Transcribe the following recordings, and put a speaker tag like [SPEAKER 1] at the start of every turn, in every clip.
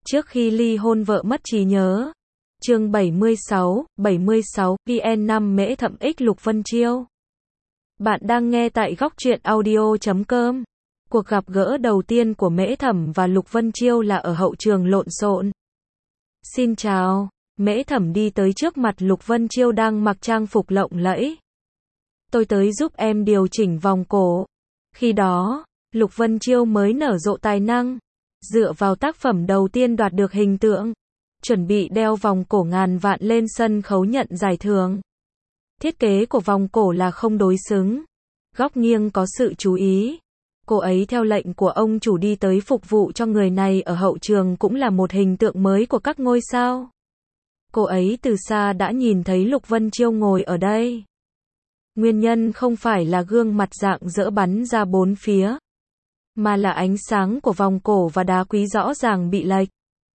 [SPEAKER 1] Trước khi ly hôn vợ mất trí nhớ. Chương 76, VN5 Mễ Thẩm X Lục Vân Chiêu. Bạn đang nghe tại góc truyện audio.com. Cuộc gặp gỡ đầu tiên của Mễ Thẩm và Lục Vân Chiêu là ở hậu trường lộn xộn. Xin chào. Mễ Thẩm đi tới trước mặt Lục Vân Chiêu đang mặc trang phục lộng lẫy. Tôi tới giúp em điều chỉnh vòng cổ. Khi đó, Lục Vân Chiêu mới nở rộ tài năng. Dựa vào tác phẩm đầu tiên đoạt được hình tượng, chuẩn bị đeo vòng cổ ngàn vạn lên sân khấu nhận giải thưởng. Thiết kế của vòng cổ là không đối xứng, góc nghiêng có sự chú ý. Cô ấy theo lệnh của ông chủ đi tới phục vụ cho người này ở hậu trường cũng là một hình tượng mới của các ngôi sao. Cô ấy từ xa đã nhìn thấy Lục Vân Chiêu ngồi ở đây. Nguyên nhân không phải là gương mặt rạng rỡ bắn ra bốn phía, mà là ánh sáng của vòng cổ và đá quý rõ ràng bị lệch.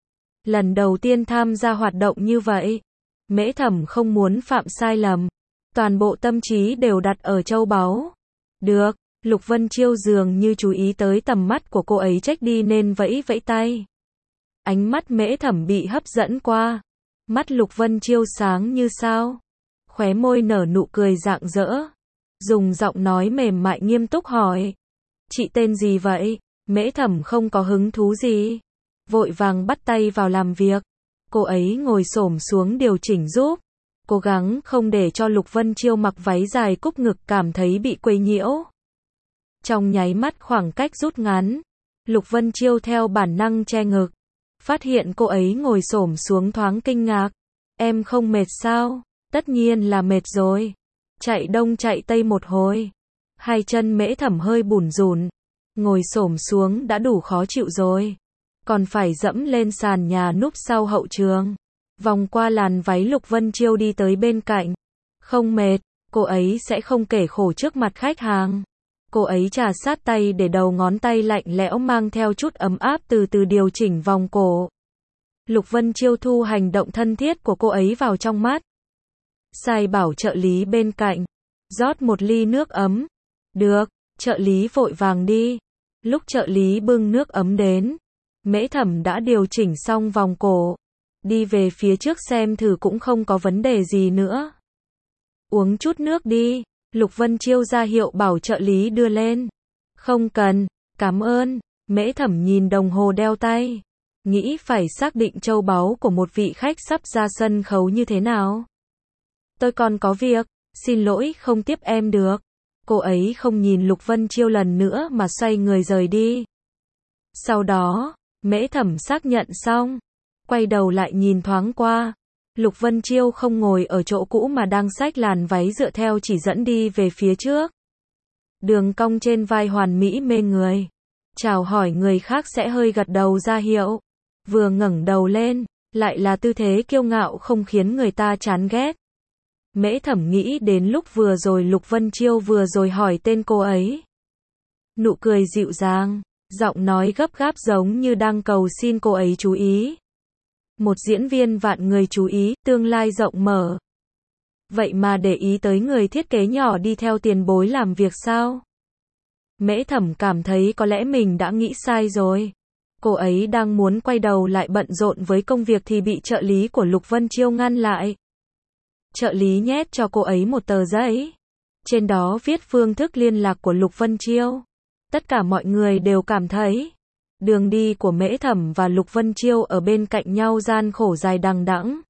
[SPEAKER 1] Lần đầu tiên tham gia hoạt động như vậy, Mễ Thẩm không muốn phạm sai lầm. Toàn bộ tâm trí đều đặt ở châu báu. Được, Lục Vân Chiêu dường như chú ý tới tầm mắt của cô ấy trách đi nên vẫy vẫy tay. Ánh mắt Mễ Thẩm bị hấp dẫn qua. Mắt Lục Vân Chiêu sáng như sao. Khóe môi nở nụ cười rạng rỡ. Dùng giọng nói mềm mại nghiêm túc hỏi. Chị tên gì vậy? Mễ Thẩm không có hứng thú gì. Vội vàng bắt tay vào làm việc. Cô ấy ngồi xổm xuống điều chỉnh giúp. Cố gắng không để cho Lục Vân Chiêu mặc váy dài cúc ngực cảm thấy bị quấy nhiễu. Trong nháy mắt khoảng cách rút ngắn, Lục Vân Chiêu theo bản năng che ngực. Phát hiện cô ấy ngồi xổm xuống thoáng kinh ngạc. Em không mệt sao? Tất nhiên là mệt rồi. Chạy đông chạy tây một hồi. Hai chân Mễ Thẩm hơi bủn rủn. Ngồi xổm xuống đã đủ khó chịu rồi. Còn phải dẫm lên sàn nhà núp sau hậu trường. Vòng qua làn váy Lục Vân Chiêu đi tới bên cạnh. Không mệt, cô ấy sẽ không kể khổ trước mặt khách hàng. Cô ấy trà sát tay để đầu ngón tay lạnh lẽo mang theo chút ấm áp từ từ điều chỉnh vòng cổ. Lục Vân Chiêu thu hành động thân thiết của cô ấy vào trong mắt. Sai bảo trợ lý bên cạnh. Rót một ly nước ấm. Được, trợ lý vội vàng đi. Lúc trợ lý bưng nước ấm đến, Mễ Thẩm đã điều chỉnh xong vòng cổ. Đi về phía trước xem thử cũng không có vấn đề gì nữa. Uống chút nước đi. Lục Vân Chiêu ra hiệu bảo trợ lý đưa lên. Không cần, cảm ơn. Mễ Thẩm nhìn đồng hồ đeo tay. Nghĩ phải xác định châu báu của một vị khách sắp ra sân khấu như thế nào. Tôi còn có việc, xin lỗi không tiếp em được. Cô ấy không nhìn Lục Vân Chiêu lần nữa mà xoay người rời đi. Sau đó, Mễ Thẩm xác nhận xong, quay đầu lại nhìn thoáng qua. Lục Vân Chiêu không ngồi ở chỗ cũ mà đang xách làn váy dựa theo chỉ dẫn đi về phía trước. Đường cong trên vai hoàn mỹ mê người. Chào hỏi người khác sẽ hơi gật đầu ra hiệu. Vừa ngẩng đầu lên, lại là tư thế kiêu ngạo không khiến người ta chán ghét. Mễ Thẩm nghĩ đến lúc vừa rồi Lục Vân Chiêu vừa rồi hỏi tên cô ấy. Nụ cười dịu dàng, giọng nói gấp gáp giống như đang cầu xin cô ấy chú ý. Một diễn viên vạn người chú ý, tương lai rộng mở. Vậy mà để ý tới người thiết kế nhỏ đi theo tiền bối làm việc sao? Mễ Thẩm cảm thấy có lẽ mình đã nghĩ sai rồi. Cô ấy đang muốn quay đầu lại bận rộn với công việc thì bị trợ lý của Lục Vân Chiêu ngăn lại. Trợ lý nhét cho cô ấy một tờ giấy. Trên đó viết phương thức liên lạc của Lục Vân Chiêu. Tất cả mọi người đều cảm thấy đường đi của Mễ Thẩm và Lục Vân Chiêu ở bên cạnh nhau gian khổ dài đằng đẵng.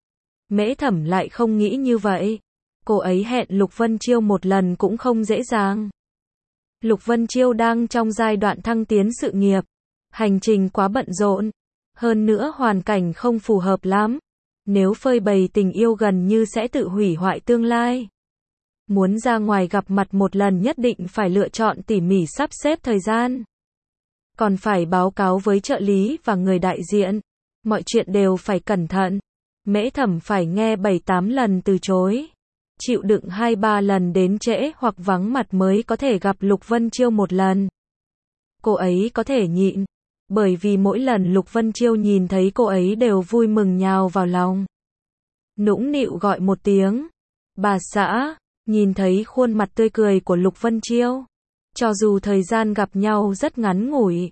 [SPEAKER 1] Mễ Thẩm lại không nghĩ như vậy. Cô ấy hẹn Lục Vân Chiêu một lần cũng không dễ dàng. Lục Vân Chiêu đang trong giai đoạn thăng tiến sự nghiệp. Hành trình quá bận rộn. Hơn nữa hoàn cảnh không phù hợp lắm. Nếu phơi bày tình yêu gần như sẽ tự hủy hoại tương lai. Muốn ra ngoài gặp mặt một lần nhất định phải lựa chọn tỉ mỉ sắp xếp thời gian. Còn phải báo cáo với trợ lý và người đại diện. Mọi chuyện đều phải cẩn thận. Mễ Thẩm phải nghe 7-8 lần từ chối. Chịu đựng 2-3 lần đến trễ hoặc vắng mặt mới có thể gặp Lục Vân Chiêu một lần. Cô ấy có thể nhịn. Bởi vì mỗi lần Lục Vân Chiêu nhìn thấy cô ấy đều vui mừng nhào vào lòng. Nũng nịu gọi một tiếng. Bà xã, nhìn thấy khuôn mặt tươi cười của Lục Vân Chiêu. Cho dù thời gian gặp nhau rất ngắn ngủi,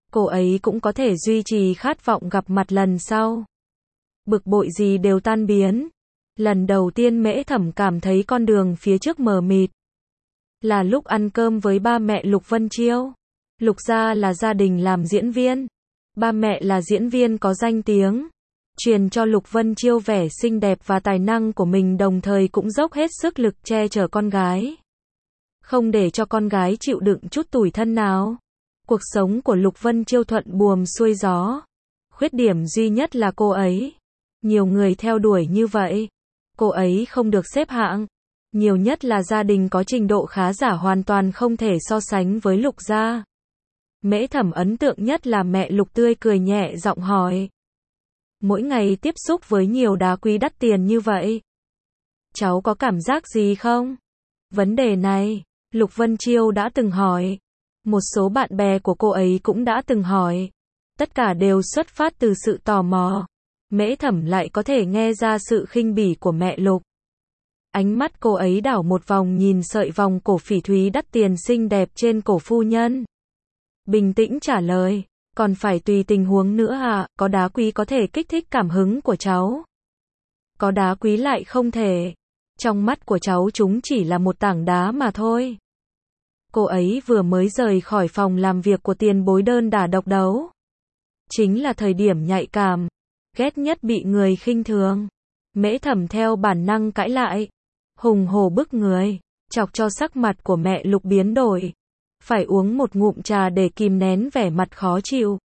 [SPEAKER 1] cô ấy cũng có thể duy trì khát vọng gặp mặt lần sau. Bực bội gì đều tan biến. Lần đầu tiên Mễ Thẩm cảm thấy con đường phía trước mờ mịt. Là lúc ăn cơm với ba mẹ Lục Vân Chiêu. Lục gia là gia đình làm diễn viên. Ba mẹ là diễn viên có danh tiếng. Truyền cho Lục Vân Chiêu vẻ xinh đẹp và tài năng của mình, đồng thời cũng dốc hết sức lực che chở con gái. Không để cho con gái chịu đựng chút tủi thân nào. Cuộc sống của Lục Vân Chiêu thuận buồm xuôi gió. Khuyết điểm duy nhất là cô ấy. Nhiều người theo đuổi như vậy. Cô ấy không được xếp hạng. Nhiều nhất là gia đình có trình độ khá giả, hoàn toàn không thể so sánh với Lục gia. Mễ Thẩm ấn tượng nhất là mẹ Lục tươi cười nhẹ giọng hỏi. Mỗi ngày tiếp xúc với nhiều đá quý đắt tiền như vậy, cháu có cảm giác gì không? Vấn đề này, Lục Vân Chiêu đã từng hỏi. Một số bạn bè của cô ấy cũng đã từng hỏi. Tất cả đều xuất phát từ sự tò mò. Mễ Thẩm lại có thể nghe ra sự khinh bỉ của mẹ Lục. Ánh mắt cô ấy đảo một vòng nhìn sợi vòng cổ phỉ thúy đắt tiền xinh đẹp trên cổ phu nhân. Bình tĩnh trả lời, còn phải tùy tình huống nữa à, có đá quý có thể kích thích cảm hứng của cháu. Có đá quý lại không thể. Trong mắt của cháu chúng chỉ là một tảng đá mà thôi. Cô ấy vừa mới rời khỏi phòng làm việc của tiền bối đơn đả độc đấu. Chính là thời điểm nhạy cảm. Ghét nhất bị người khinh thường. Mễ Thẩm theo bản năng cãi lại. Hùng hổ bức người. Chọc cho sắc mặt của mẹ Lục biến đổi. Phải uống một ngụm trà để kìm nén vẻ mặt khó chịu.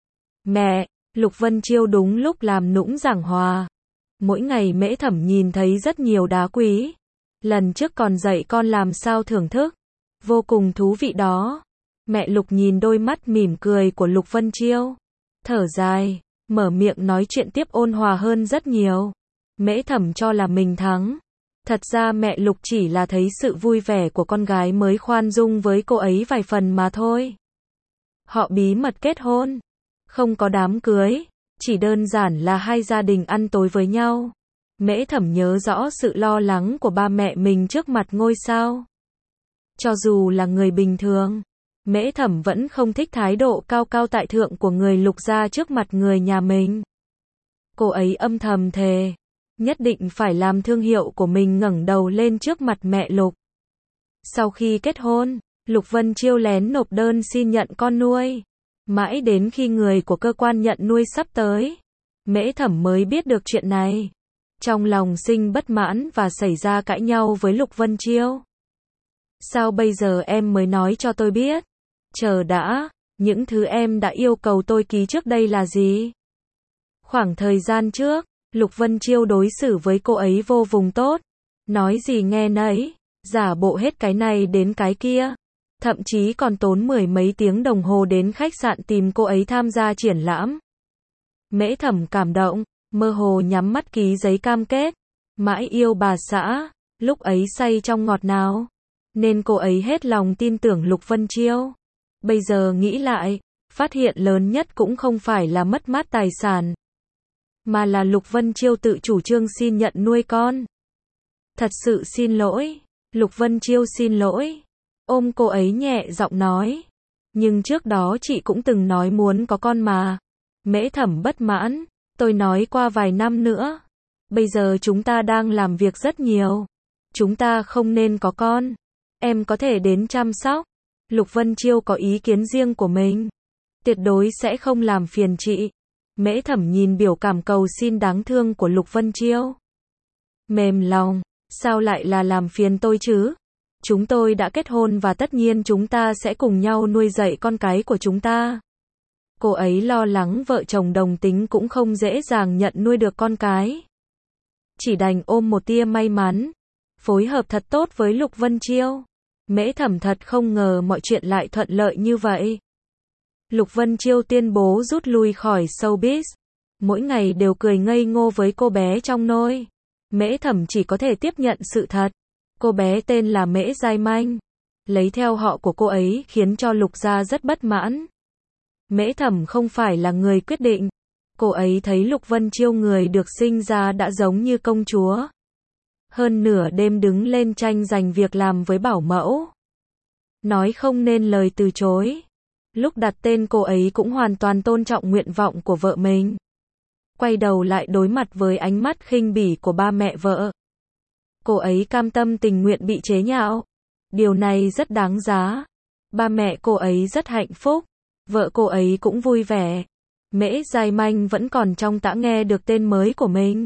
[SPEAKER 1] Mẹ, Lục Vân Chiêu đúng lúc làm nũng giảng hòa. Mỗi ngày Mễ Thẩm nhìn thấy rất nhiều đá quý. Lần trước còn dạy con làm sao thưởng thức. Vô cùng thú vị đó. Mẹ Lục nhìn đôi mắt mỉm cười của Lục Vân Chiêu. Thở dài, mở miệng nói chuyện tiếp ôn hòa hơn rất nhiều. Mễ Thẩm cho là mình thắng. Thật ra mẹ Lục chỉ là thấy sự vui vẻ của con gái mới khoan dung với cô ấy vài phần mà thôi. Họ bí mật kết hôn. Không có đám cưới. Chỉ đơn giản là hai gia đình ăn tối với nhau. Mễ Thẩm nhớ rõ sự lo lắng của ba mẹ mình trước mặt ngôi sao. Cho dù là người bình thường, Mễ Thẩm vẫn không thích thái độ cao cao tại thượng của người Lục gia trước mặt người nhà mình. Cô ấy âm thầm thề, nhất định phải làm thương hiệu của mình ngẩng đầu lên trước mặt mẹ Lục. Sau khi kết hôn, Lục Vân Chiêu lén nộp đơn xin nhận con nuôi. Mãi đến khi người của cơ quan nhận nuôi sắp tới, Mễ Thẩm mới biết được chuyện này. Trong lòng sinh bất mãn và xảy ra cãi nhau với Lục Vân Chiêu. Sao bây giờ em mới nói cho tôi biết? Chờ đã, những thứ em đã yêu cầu tôi ký trước đây là gì? Khoảng thời gian trước, Lục Vân Chiêu đối xử với cô ấy vô cùng tốt. Nói gì nghe nấy, giả bộ hết cái này đến cái kia. Thậm chí còn tốn mười mấy tiếng đồng hồ đến khách sạn tìm cô ấy tham gia triển lãm. Mễ Thẩm cảm động, mơ hồ nhắm mắt ký giấy cam kết. Mãi yêu bà xã, lúc ấy say trong ngọt nào. Nên cô ấy hết lòng tin tưởng Lục Vân Chiêu. Bây giờ nghĩ lại, phát hiện lớn nhất cũng không phải là mất mát tài sản, mà là Lục Vân Chiêu tự chủ trương xin nhận nuôi con. Thật sự xin lỗi. Lục Vân Chiêu xin lỗi. Ôm cô ấy nhẹ giọng nói. Nhưng trước đó chị cũng từng nói muốn có con mà. Mễ Thẩm bất mãn. Tôi nói qua vài năm nữa. Bây giờ chúng ta đang làm việc rất nhiều. Chúng ta không nên có con. Em có thể đến chăm sóc. Lục Vân Chiêu có ý kiến riêng của mình. Tuyệt đối sẽ không làm phiền chị. Mễ Thẩm nhìn biểu cảm cầu xin đáng thương của Lục Vân Chiêu. Mềm lòng. Sao lại là làm phiền tôi chứ? Chúng tôi đã kết hôn và tất nhiên chúng ta sẽ cùng nhau nuôi dạy con cái của chúng ta. Cô ấy lo lắng vợ chồng đồng tính cũng không dễ dàng nhận nuôi được con cái. Chỉ đành ôm một tia may mắn. Phối hợp thật tốt với Lục Vân Chiêu. Mễ Thẩm thật không ngờ mọi chuyện lại thuận lợi như vậy. Lục Vân Chiêu tuyên bố rút lui khỏi showbiz. Mỗi ngày đều cười ngây ngô với cô bé trong nôi. Mễ Thẩm chỉ có thể tiếp nhận sự thật. Cô bé tên là Mễ Giai Manh. Lấy theo họ của cô ấy khiến cho Lục gia rất bất mãn. Mễ Thẩm không phải là người quyết định. Cô ấy thấy Lục Vân Chiêu người được sinh ra đã giống như công chúa. Hơn nửa đêm đứng lên tranh giành việc làm với bảo mẫu. Nói không nên lời từ chối. Lúc đặt tên cô ấy cũng hoàn toàn tôn trọng nguyện vọng của vợ mình. Quay đầu lại đối mặt với ánh mắt khinh bỉ của ba mẹ vợ. Cô ấy cam tâm tình nguyện bị chế nhạo. Điều này rất đáng giá. Ba mẹ cô ấy rất hạnh phúc. Vợ cô ấy cũng vui vẻ. Mễ Giai Manh vẫn còn trong tã nghe được tên mới của mình.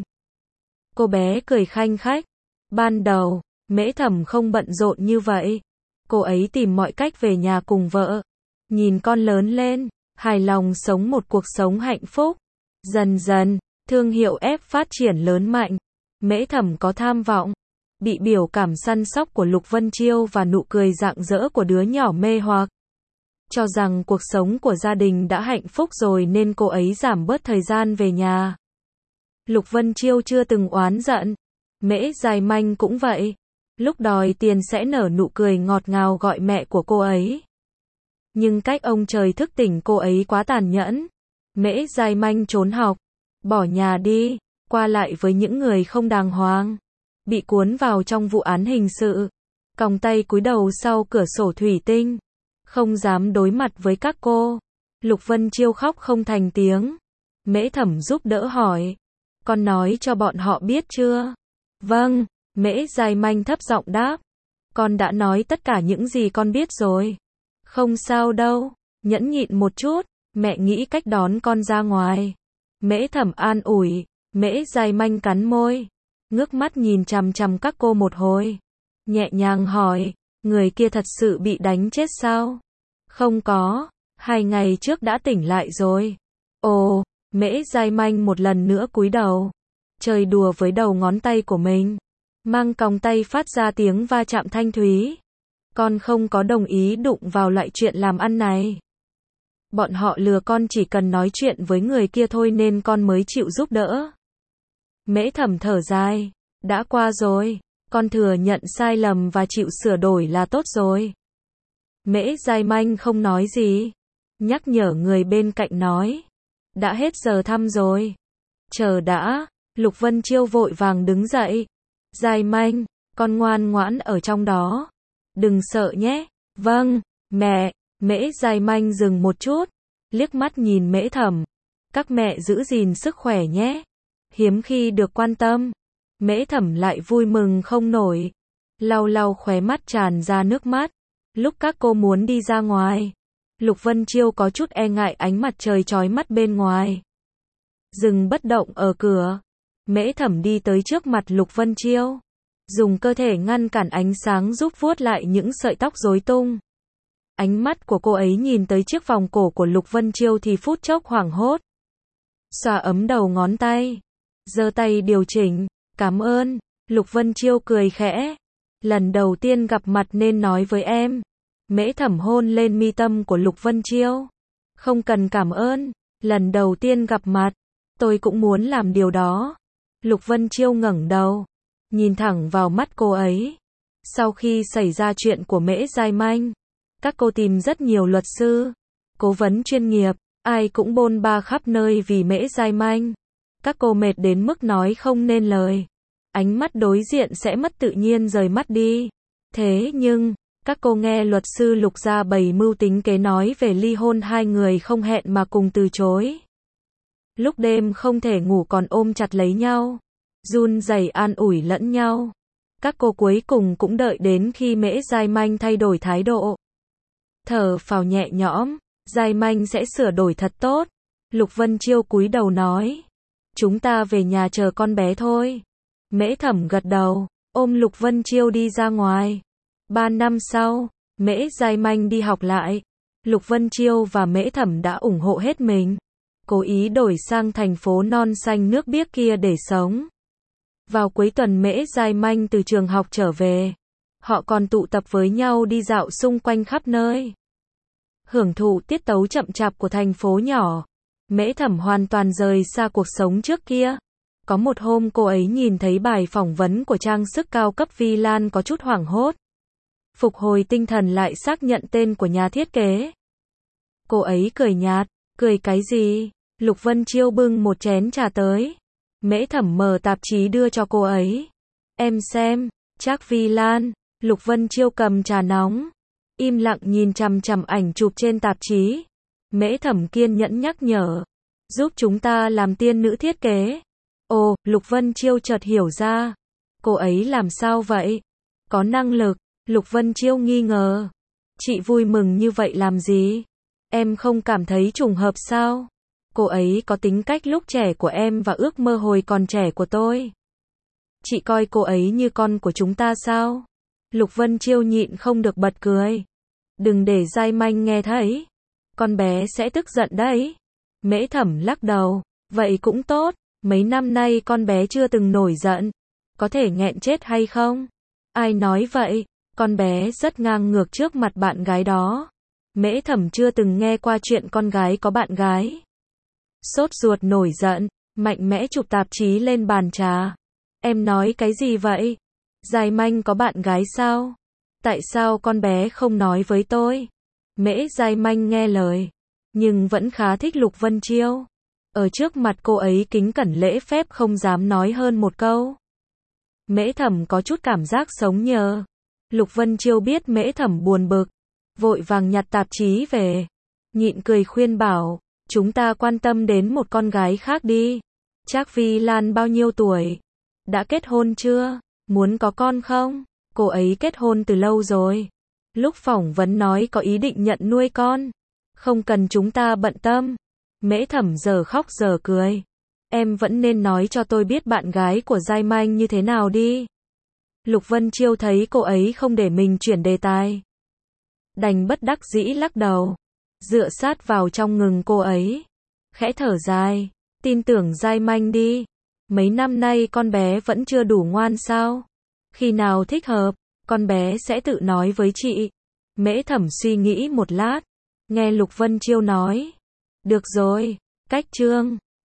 [SPEAKER 1] Cô bé cười khanh khách. Ban đầu, Mễ Thẩm không bận rộn như vậy. Cô ấy tìm mọi cách về nhà cùng vợ. Nhìn con lớn lên, hài lòng sống một cuộc sống hạnh phúc. Dần dần, thương hiệu ép phát triển lớn mạnh. Mễ Thẩm có tham vọng. Bị biểu cảm săn sóc của Lục Vân Chiêu và nụ cười rạng rỡ của đứa nhỏ mê hoặc. Cho rằng cuộc sống của gia đình đã hạnh phúc rồi nên cô ấy giảm bớt thời gian về nhà. Lục Vân Chiêu chưa từng oán giận. Mễ Giai Manh cũng vậy. Lúc đòi tiền sẽ nở nụ cười ngọt ngào gọi mẹ của cô ấy. Nhưng cách ông trời thức tỉnh cô ấy quá tàn nhẫn. Mễ Giai Manh trốn học, bỏ nhà đi, qua lại với những người không đàng hoàng. Bị cuốn vào trong vụ án hình sự. Còng tay cúi đầu sau cửa sổ thủy tinh. Không dám đối mặt với các cô. Lục Vân Chiêu khóc không thành tiếng. Mễ Thẩm giúp đỡ hỏi. Con nói cho bọn họ biết chưa? Vâng, Mễ Giai Manh thấp giọng đáp. Con đã nói tất cả những gì con biết rồi. Không sao đâu, nhẫn nhịn một chút, mẹ nghĩ cách đón con ra ngoài. Mễ Thẩm an ủi. Mễ Giai Manh cắn môi. Ngước mắt nhìn chằm chằm các cô một hồi. Nhẹ nhàng hỏi. Người kia thật sự bị đánh chết sao? Không có, 2 ngày trước đã tỉnh lại rồi. Ồ, Mễ Giai Manh một lần nữa cúi đầu. Chơi đùa với đầu ngón tay của mình. Mang còng tay phát ra tiếng va chạm thanh thúy. Con không có đồng ý đụng vào loại chuyện làm ăn này. Bọn họ lừa con chỉ cần nói chuyện với người kia thôi nên con mới chịu giúp đỡ. Mễ Thẩm thở dài. Đã qua rồi. Con thừa nhận sai lầm và chịu sửa đổi là tốt rồi. Mễ Giai Manh không nói gì. Nhắc nhở người bên cạnh nói. Đã hết giờ thăm rồi. Chờ đã. Lục Vân Chiêu vội vàng đứng dậy. Giai Manh, con ngoan ngoãn ở trong đó. Đừng sợ nhé. Vâng, mẹ. Mễ Giai Manh dừng một chút. Liếc mắt nhìn Mễ Thẩm. Các mẹ giữ gìn sức khỏe nhé. Hiếm khi được quan tâm. Mễ Thẩm lại vui mừng không nổi. Lau lau khóe mắt tràn ra nước mắt. Lúc các cô muốn đi ra ngoài, Lục Vân Chiêu có chút e ngại ánh mặt trời chói mắt bên ngoài. Dừng bất động ở cửa. Mễ Thẩm đi tới trước mặt Lục Vân Chiêu. Dùng cơ thể ngăn cản ánh sáng giúp vuốt lại những sợi tóc rối tung. Ánh mắt của cô ấy nhìn tới chiếc vòng cổ của Lục Vân Chiêu thì phút chốc hoảng hốt. Xoa ấm đầu ngón tay. Giơ tay điều chỉnh. Cảm ơn. Lục Vân Chiêu cười khẽ. Lần đầu tiên gặp mặt nên nói với em. Mễ Thẩm hôn lên mi tâm của Lục Vân Chiêu. Không cần cảm ơn. Lần đầu tiên gặp mặt. Tôi cũng muốn làm điều đó. Lục Vân Chiêu ngẩng đầu. Nhìn thẳng vào mắt cô ấy. Sau khi xảy ra chuyện của Mễ Giai Manh, các cô tìm rất nhiều luật sư, cố vấn chuyên nghiệp. Ai cũng bôn ba khắp nơi vì Mễ Giai Manh. Các cô mệt đến mức nói không nên lời. Ánh mắt đối diện sẽ mất tự nhiên rời mắt đi. Thế nhưng, các cô nghe luật sư Lục ra bày mưu tính kế nói về ly hôn hai người không hẹn mà cùng từ chối. Lúc đêm không thể ngủ còn ôm chặt lấy nhau. Run rẩy an ủi lẫn nhau. Các cô cuối cùng cũng đợi đến khi Mễ Giai Manh thay đổi thái độ. Thở phào nhẹ nhõm. Giai Manh sẽ sửa đổi thật tốt. Lục Vân Chiêu cúi đầu nói. Chúng ta về nhà chờ con bé thôi. Mễ Thẩm gật đầu, ôm Lục Vân Chiêu đi ra ngoài. 3 năm sau, Mễ Giai Manh đi học lại. Lục Vân Chiêu và Mễ Thẩm đã ủng hộ hết mình. Cố ý đổi sang thành phố non xanh nước biếc kia để sống. Vào cuối tuần Mễ Giai Manh từ trường học trở về. Họ còn tụ tập với nhau đi dạo xung quanh khắp nơi. Hưởng thụ tiết tấu chậm chạp của thành phố nhỏ. Mễ Thẩm hoàn toàn rời xa cuộc sống trước kia. Có một hôm cô ấy nhìn thấy bài phỏng vấn của trang sức cao cấp Vi Lan có chút hoảng hốt. Phục hồi tinh thần lại xác nhận tên của nhà thiết kế. Cô ấy cười nhạt, cười cái gì? Lục Vân Chiêu bưng một chén trà tới. Mễ Thẩm mở tạp chí đưa cho cô ấy. Em xem, chắc Vi Lan. Lục Vân Chiêu cầm trà nóng. im lặng nhìn chằm chằm ảnh chụp trên tạp chí. Mễ Thẩm kiên nhẫn nhắc nhở. Giúp chúng ta làm tiên nữ thiết kế. Ồ, Lục Vân Chiêu chợt hiểu ra. Cô ấy làm sao vậy? Có năng lực. Lục Vân Chiêu nghi ngờ. Chị vui mừng như vậy làm gì? Em không cảm thấy trùng hợp sao? Cô ấy có tính cách lúc trẻ của em và ước mơ hồi còn trẻ của tôi. Chị coi cô ấy như con của chúng ta sao? Lục Vân Chiêu nhịn không được bật cười. Đừng để Giai Manh nghe thấy. Con bé sẽ tức giận đấy. Mễ Thẩm lắc đầu. Vậy cũng tốt. Mấy năm nay con bé chưa từng nổi giận. Có thể nghẹn chết hay không? Ai nói vậy? Con bé rất ngang ngược trước mặt bạn gái đó. Mễ Thẩm chưa từng nghe qua chuyện con gái có bạn gái. Sốt ruột nổi giận, mạnh mẽ chụp tạp chí lên bàn trà. Em nói cái gì vậy? Giai Manh có bạn gái sao? Tại sao con bé không nói với tôi? Mễ Giai Manh nghe lời, nhưng vẫn khá thích Lục Vân Chiêu. Ở trước mặt cô ấy kính cẩn lễ phép không dám nói hơn một câu. Mễ Thẩm có chút cảm giác sống nhờ. Lục Vân Chiêu biết Mễ Thẩm buồn bực, vội vàng nhặt tạp chí về, nhịn cười khuyên bảo, chúng ta quan tâm đến một con gái khác đi. Trác Vi Lan bao nhiêu tuổi? Đã kết hôn chưa? Muốn có con không? Cô ấy kết hôn từ lâu rồi. Lúc phỏng vấn nói có ý định nhận nuôi con. Không cần chúng ta bận tâm. Mễ Thẩm giờ khóc giờ cười. Em vẫn nên nói cho tôi biết bạn gái của Giai Manh như thế nào đi. Lục Vân Chiêu thấy cô ấy không để mình chuyển đề tài, đành bất đắc dĩ lắc đầu, dựa sát vào trong ngực cô ấy, khẽ thở dài, tin tưởng Giai Manh đi. Mấy năm nay con bé vẫn chưa đủ ngoan sao? Khi nào thích hợp, con bé sẽ tự nói với chị. Mễ Thẩm suy nghĩ một lát, nghe Lục Vân Chiêu nói. Được rồi, cách chương.